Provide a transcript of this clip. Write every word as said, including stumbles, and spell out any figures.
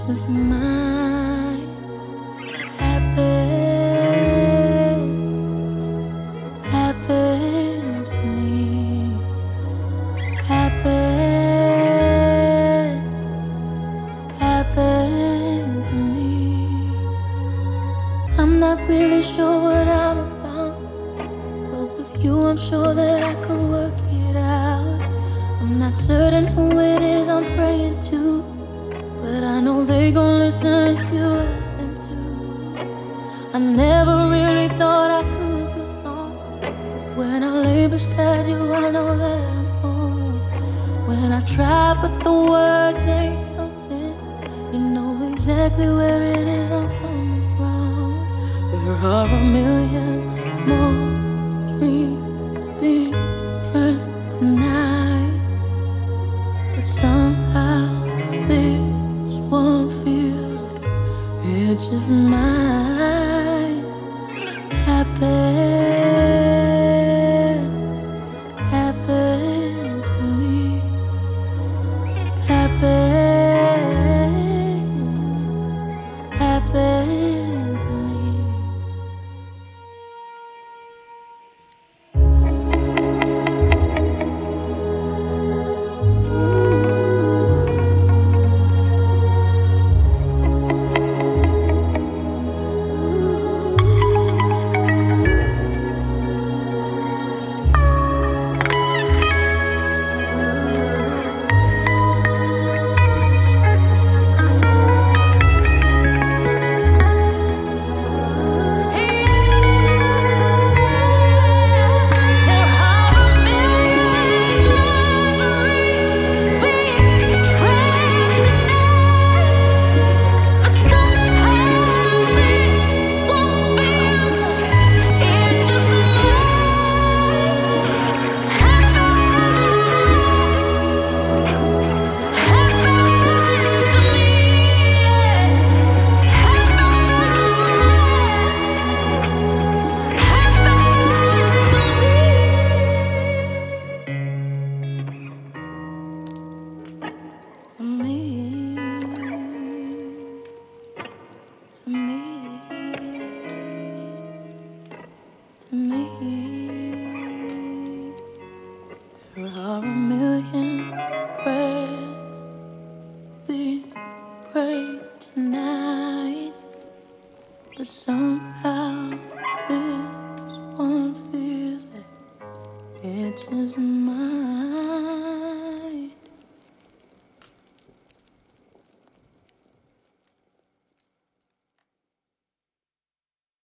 just might happen, happen to me, happen, happen to me. I'm not really sure what I'm about, but with you I'm sure that I could work it out. I'm not certain who it is I'm praying to, but I know they gon' listen if you ask them to. I never really thought I could belong, but when I lay beside you I know that I'm home. When I try but the words ain't coming, you know exactly where it is I'm coming from. There are a million more dreams being dreamt tonight, but somehow this one feels it just might happen, happen to me, happen, happen to me. To me, to me, to me, there are a million prayers being prayed tonight, but somehow this one feels like it just might.